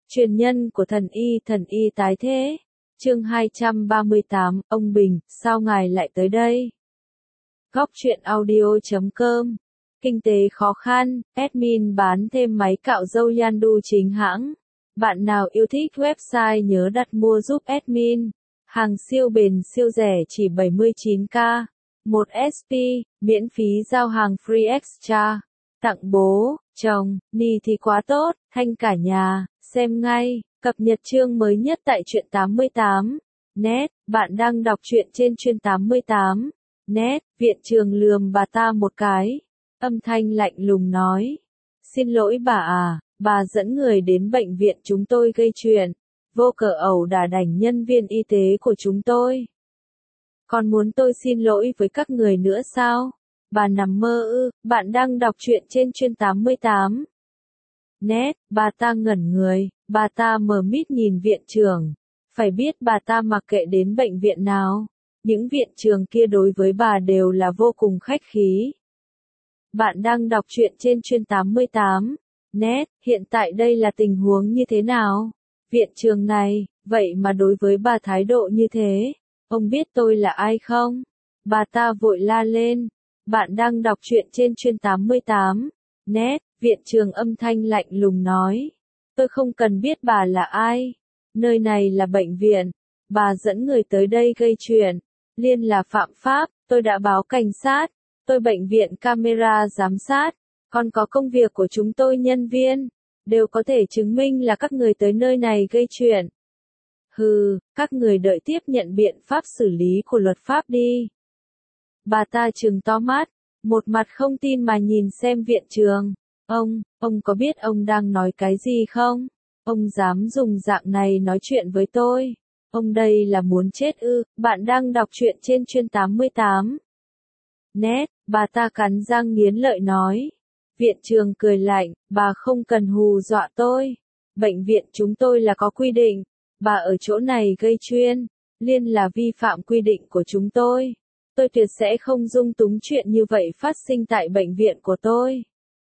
Truyền nhân của thần y tái thế. Chương 238, ông Bình, sao ngài lại tới đây? Góc truyện audio.com. Kinh tế khó khăn, admin bán thêm máy cạo râu Yandu chính hãng. Bạn nào yêu thích website nhớ đặt mua giúp admin. Hàng siêu bền siêu rẻ chỉ 79k. 1 SP, miễn phí giao hàng free extra. Tặng bố, chồng, ni thì quá tốt, thanh cả nhà, xem ngay, cập nhật chương mới nhất tại truyện 88. Net, bạn đang đọc truyện trên chuyên 88. Net, viện trường lườm bà ta một cái. Âm thanh lạnh lùng nói. Xin lỗi bà à, bà dẫn người đến bệnh viện chúng tôi gây chuyện. Vô cớ ẩu đả đành nhân viên y tế của chúng tôi. Còn muốn tôi xin lỗi với các người nữa sao? Bà nằm mơ ư, bạn đang đọc truyện trên chuyên 88. Net, bà ta ngẩn người, bà ta mờ mịt nhìn viện trưởng. Phải biết bà ta mặc kệ đến bệnh viện nào, những viện trường kia đối với bà đều là vô cùng khách khí. Bạn đang đọc truyện trên chuyên 88. Net, hiện tại đây là tình huống như thế nào? Viện trường này, vậy mà đối với bà thái độ như thế, ông biết tôi là ai không? Bà ta vội la lên. Bạn đang đọc truyện trên chuyên 88. Net, viện trường âm thanh lạnh lùng nói. Tôi không cần biết bà là ai. Nơi này là bệnh viện. Bà dẫn người tới đây gây chuyện. Liên là phạm pháp, tôi đã báo cảnh sát. Tôi bệnh viện camera giám sát. Còn có công việc của chúng tôi nhân viên. Đều có thể chứng minh là các người tới nơi này gây chuyện. Hừ, các người đợi tiếp nhận biện pháp xử lý của luật pháp đi. Bà ta trừng to mắt, một mặt không tin mà nhìn xem viện trường. Ông có biết ông đang nói cái gì không? Ông dám dùng dạng này nói chuyện với tôi. Ông đây là muốn chết ư? Bạn đang đọc truyện trên chuyên 88. Net, bà ta cắn răng nghiến lợi nói. Viện trường cười lạnh, bà không cần hù dọa tôi. Bệnh viện chúng tôi là có quy định. Bà ở chỗ này gây chuyện, liên là vi phạm quy định của chúng tôi. Tôi tuyệt sẽ không dung túng chuyện như vậy phát sinh tại bệnh viện của tôi.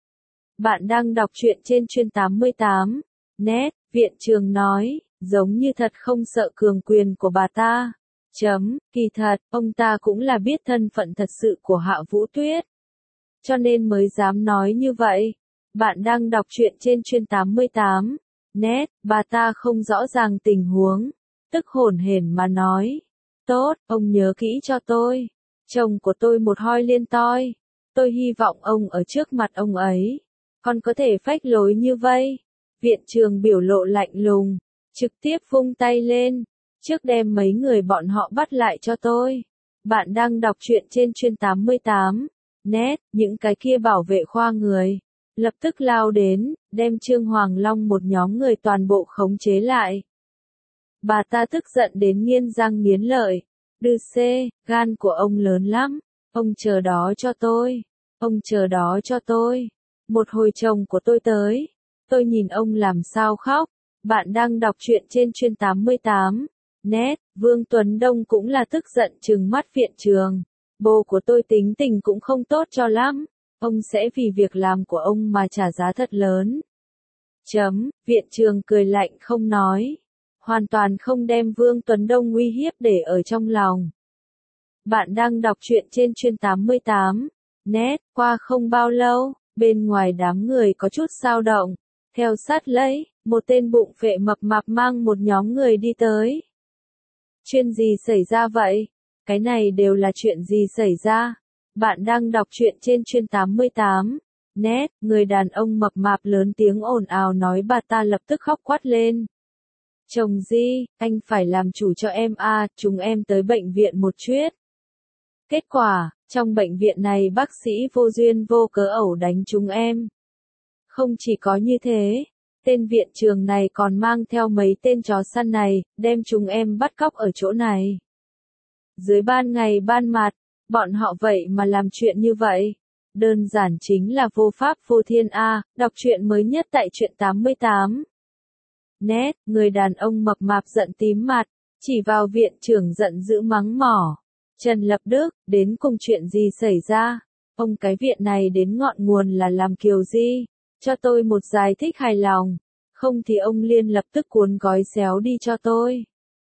Bạn đang đọc truyện trên chuyên 88. Net, viện trường nói, giống như thật không sợ cường quyền của bà ta. Kỳ thật, ông ta cũng là biết thân phận thật sự của Hạ Vũ Tuyết. Cho nên mới dám nói như vậy. Bạn đang đọc truyện trên chuyên 88. Net, bà ta không rõ ràng tình huống. Tức hổn hển mà nói. Tốt, ông nhớ kỹ cho tôi. Chồng của tôi một hoi liên toi. Tôi hy vọng ông ở trước mặt ông ấy. Còn có thể phách lối như vây. Viện trường biểu lộ lạnh lùng. Trực tiếp vung tay lên. Trước đem mấy người bọn họ bắt lại cho tôi. Bạn đang đọc truyện trên chuyên 88. Net, những cái kia bảo vệ khoa người. Lập tức lao đến, đem Trương Hoàng Long một nhóm người toàn bộ khống chế lại. Bà ta tức giận đến nghiến răng nghiến lợi. Đư xê, gan của ông lớn lắm. Ông chờ đó cho tôi. Ông chờ đó cho tôi. Một hồi chồng của tôi tới. Tôi nhìn ông làm sao khóc. Bạn đang đọc truyện trên chuyên 88. Net, Vương Tuấn Đông cũng là tức giận trừng mắt viện trường. Bố của tôi tính tình cũng không tốt cho lắm. Ông sẽ vì việc làm của ông mà trả giá thật lớn. Viện trường cười lạnh không nói. Hoàn toàn không đem Vương Tuấn Đông uy hiếp để ở trong lòng. Bạn đang đọc truyện trên chuyên 88. Net, qua không bao lâu, bên ngoài đám người có chút dao động. Theo sát lấy, một tên bụng phệ mập mạp mang một nhóm người đi tới. Chuyện gì xảy ra vậy? Cái này đều là chuyện gì xảy ra? Bạn đang đọc truyện trên chuyên 88. Net, người đàn ông mập mạp lớn tiếng ồn ào nói bà ta lập tức khóc quát lên. Chồng Di, anh phải làm chủ cho em à, chúng em tới bệnh viện một chuyến. Kết quả, trong bệnh viện này bác sĩ vô duyên vô cớ ẩu đánh chúng em. Không chỉ có như thế, tên viện trường này còn mang theo mấy tên chó săn này, đem chúng em bắt cóc ở chỗ này. Dưới ban ngày ban mặt, bọn họ vậy mà làm chuyện như vậy. Đơn giản chính là vô pháp vô thiên a. Đọc truyện mới nhất tại truyện 88. Net, người đàn ông mập mạp giận tím mặt, chỉ vào viện trưởng giận dữ mắng mỏ. Trần Lập Đức, đến cùng chuyện gì xảy ra? Ông cái viện này đến ngọn nguồn là làm kiểu gì? Cho tôi một giải thích hài lòng. không thì ông Liên lập tức cuốn gói xéo đi cho tôi.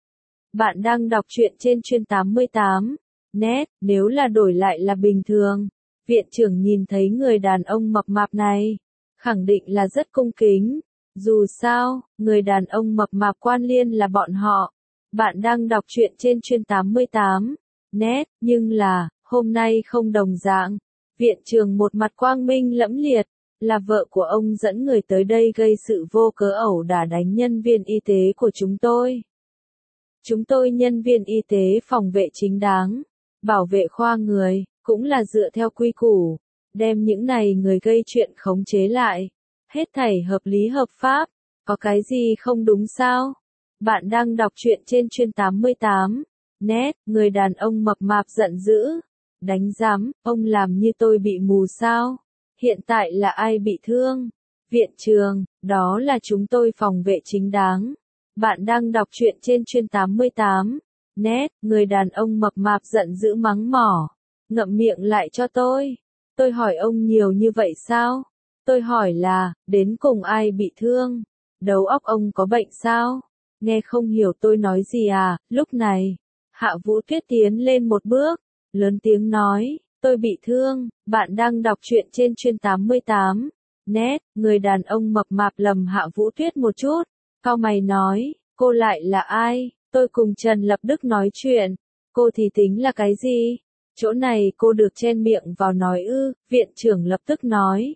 Bạn đang đọc truyện trên chuyên 88. Net, nếu là đổi lại là bình thường, viện trưởng nhìn thấy người đàn ông mập mạp này, khẳng định là rất cung kính. Dù sao, người đàn ông mập mạp quan Liên là bọn họ. Bạn đang đọc truyện trên chuyên 88. Net, nhưng là, hôm nay không đồng dạng. Viện trưởng một mặt quang minh lẫm liệt, là vợ của ông dẫn người tới đây gây sự vô cớ ẩu đả đánh nhân viên y tế của chúng tôi. Chúng tôi nhân viên y tế phòng vệ chính đáng, bảo vệ khoa người, cũng là dựa theo quy củ, đem những này người gây chuyện khống chế lại. Hết thảy hợp lý hợp pháp, có cái gì không đúng sao? Bạn đang đọc truyện trên chuyên 88. Net, người đàn ông mập mạp giận dữ. Đánh giám, ông làm như tôi bị mù sao? Hiện tại là ai bị thương? Viện trưởng, đó là chúng tôi phòng vệ chính đáng. Bạn đang đọc truyện trên chuyên 88. Net, người đàn ông mập mạp giận dữ mắng mỏ. Ngậm miệng lại cho tôi. Tôi hỏi ông nhiều như vậy sao? Tôi hỏi là, đến cùng ai bị thương? Đầu óc ông có bệnh sao? Nghe không hiểu tôi nói gì à? Lúc này, Hạ Vũ Tuyết tiến lên một bước, lớn tiếng nói, tôi bị thương. Bạn đang đọc truyện trên chuyên 88. Net, người đàn ông mập mạp lầm Hạ Vũ Tuyết một chút, cau mày nói, cô lại là ai? Tôi cùng Trần Lập Đức nói chuyện, cô thì tính là cái gì? Chỗ này cô được chen miệng vào nói ư? Viện trưởng lập tức nói.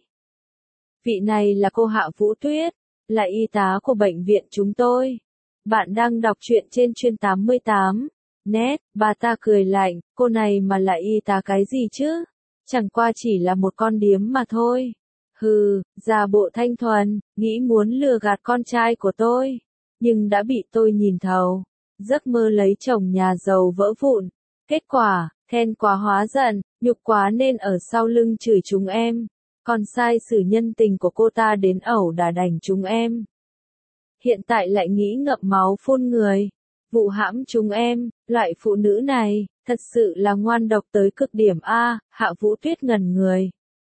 Vị này là cô Hạ Vũ Tuyết, là y tá của bệnh viện chúng tôi. Bạn đang đọc truyện trên chuyên 88. Net, bà ta cười lạnh, cô này mà là y tá cái gì chứ? Chẳng qua chỉ là một con điếm mà thôi. Hừ, giả bộ thanh thuần, nghĩ muốn lừa gạt con trai của tôi, nhưng đã bị tôi nhìn thấu. Giấc mơ lấy chồng nhà giàu vỡ vụn. Kết quả, khen quá hóa giận, nhục quá nên ở sau lưng chửi chúng em. Còn sai sử nhân tình của cô ta đến ẩu đả đành chúng em. Hiện tại lại nghĩ ngậm máu phun người, vụ hãm chúng em. Loại phụ nữ này, thật sự là ngoan độc tới cực điểm a. Hạ Vũ Tuyết ngẩn người.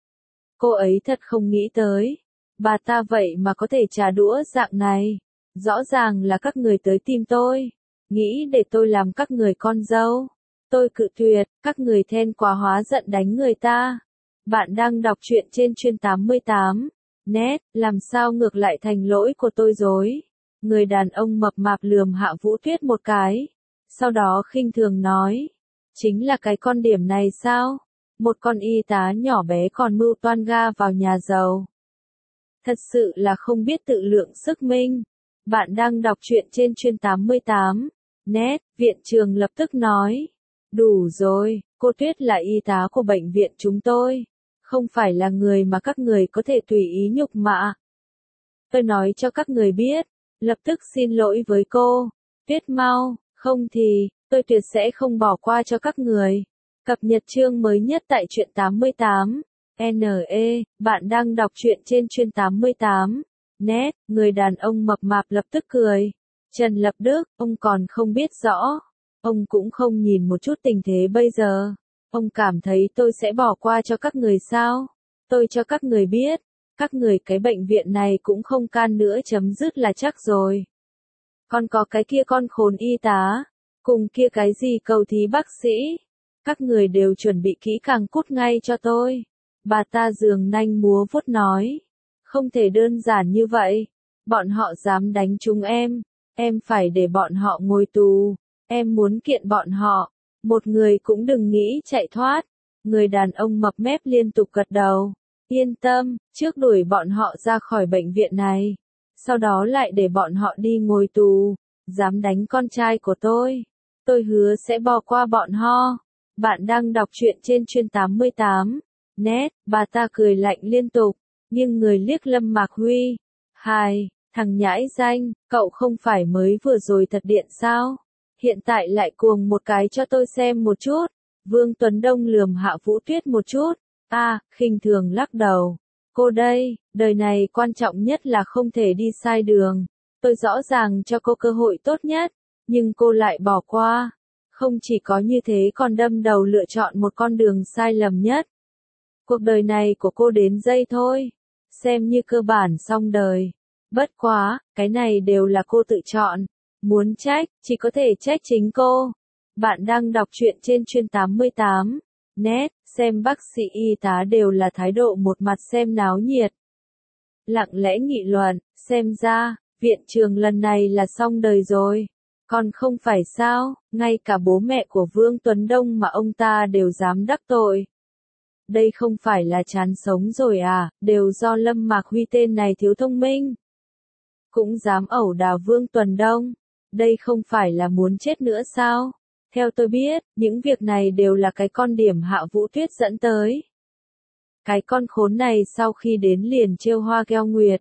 Cô ấy thật không nghĩ tới, bà ta vậy mà có thể trả đũa dạng này. Rõ ràng là các người tới tìm tôi, nghĩ để tôi làm các người con dâu. Tôi cự tuyệt, các người then quá hóa giận đánh người ta. Bạn đang đọc truyện trên chuyên 88. Net, làm sao ngược lại thành lỗi của tôi rồi? Người đàn ông mập mạp lườm Hạ Vũ Tuyết một cái, sau đó khinh thường nói, chính là cái con điểm này sao? Một con y tá nhỏ bé còn mưu toan ga vào nhà giàu. Thật sự là không biết tự lượng sức mình. Bạn đang đọc truyện trên chuyên 88. Net, viện trưởng lập tức nói. Đủ rồi, cô Tuyết là y tá của bệnh viện chúng tôi, không phải là người mà các người có thể tùy ý nhục mạ. Tôi nói cho các người biết, lập tức xin lỗi với cô. Tuyết mau, không thì, tôi tuyệt sẽ không bỏ qua cho các người. Cập nhật chương mới nhất tại truyện 88. NE, bạn đang đọc truyện trên chuyên 88. Net, người đàn ông mập mạp lập tức cười. Trần Lập Đức, ông còn không biết rõ. Ông cũng không nhìn một chút tình thế bây giờ. Ông cảm thấy tôi sẽ bỏ qua cho các người sao? Tôi cho các người biết, các người cái bệnh viện này cũng không can nữa chấm dứt là chắc rồi. Còn có cái kia con khốn y tá, cùng kia cái gì cầu thí bác sĩ. Các người đều chuẩn bị kỹ càng cút ngay cho tôi. Bà ta giường nanh múa vuốt nói. Không thể đơn giản như vậy. Bọn họ dám đánh chúng em phải để bọn họ ngồi tù. Em muốn kiện bọn họ. Một người cũng đừng nghĩ chạy thoát. Người đàn ông mập mép liên tục gật đầu. Yên tâm, trước đuổi bọn họ ra khỏi bệnh viện này. Sau đó lại để bọn họ đi ngồi tù. Dám đánh con trai của tôi hứa sẽ bỏ qua bọn họ. Bạn đang đọc truyện trên chuyên 88. Net, bà ta cười lạnh liên tục, nhưng người liếc Lâm Mạc Huy. Hài, thằng nhãi danh, cậu không phải mới vừa rồi thật điện sao? Hiện tại lại cuồng một cái cho tôi xem một chút. Vương Tuấn Đông lườm Hạ Vũ Tuyết một chút. Khinh thường lắc đầu. Cô đây, đời này quan trọng nhất là không thể đi sai đường. Tôi rõ ràng cho cô cơ hội tốt nhất, nhưng cô lại bỏ qua. Không chỉ có như thế còn đâm đầu lựa chọn một con đường sai lầm nhất. Cuộc đời này của cô đến giây thôi, xem như cơ bản xong đời. Bất quá, cái này đều là cô tự chọn. Muốn trách, chỉ có thể trách chính cô. Bạn đang đọc truyện trên chuyên 88. Net, xem bác sĩ y tá đều là thái độ một mặt xem náo nhiệt. Lặng lẽ nghị luận, xem ra, viện trường lần này là xong đời rồi. Còn không phải sao, ngay cả bố mẹ của Vương Tuấn Đông mà ông ta đều dám đắc tội. Đây không phải là chán sống rồi à, đều do Lâm Mạc Huy tên này thiếu thông minh. Cũng dám ẩu đả Vương Tuấn Đông. Đây không phải là muốn chết nữa sao? Theo tôi biết, những việc này đều là cái con điểm Hạ Vũ Tuyết dẫn tới. Cái con khốn này sau khi đến liền trêu hoa gheo nguyệt.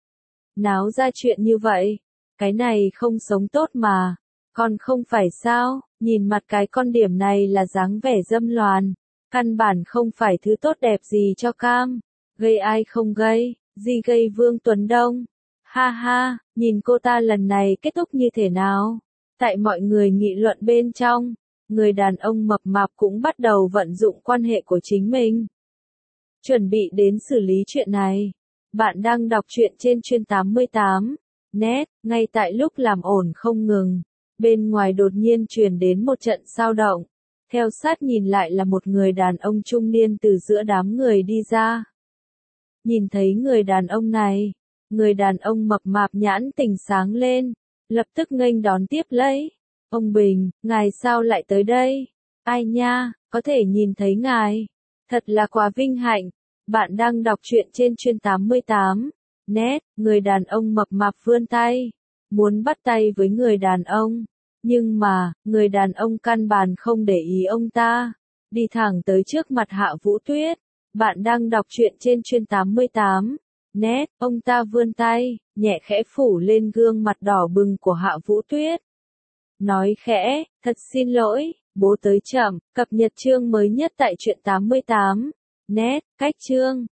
Náo ra chuyện như vậy. Cái này không sống tốt mà. Còn không phải sao, nhìn mặt cái con điểm này là dáng vẻ dâm loàn. Căn bản không phải thứ tốt đẹp gì cho cam. Gây ai không gây, gì gây Vương Tuấn Đông. Ha ha, nhìn cô ta lần này kết thúc như thế nào? Tại mọi người nghị luận bên trong, người đàn ông mập mạp cũng bắt đầu vận dụng quan hệ của chính mình. Chuẩn bị đến xử lý chuyện này. Bạn đang đọc truyện trên chuyên 88. Net, ngay tại lúc làm ổn không ngừng. Bên ngoài đột nhiên truyền đến một trận xao động. Theo sát nhìn lại là một người đàn ông trung niên từ giữa đám người đi ra. Nhìn thấy người đàn ông này, người đàn ông mập mạp nhãn tình sáng lên, lập tức nghênh đón tiếp lấy. Ông Bình, ngài sao lại tới đây? Ai nha, có thể nhìn thấy ngài. Thật là quá vinh hạnh. Bạn đang đọc truyện trên chuyên 88. Net, người đàn ông mập mạp vươn tay. Muốn bắt tay với người đàn ông. Nhưng mà, người đàn ông căn bản không để ý ông ta. Đi thẳng tới trước mặt Hạ Vũ Tuyết. Bạn đang đọc truyện trên chuyên 88. Net, ông ta vươn tay, nhẹ khẽ phủ lên gương mặt đỏ bừng của Hạ Vũ Tuyết. Nói khẽ, thật xin lỗi, bố tới chậm, cập nhật chương mới nhất tại truyện 88. Net, cách chương.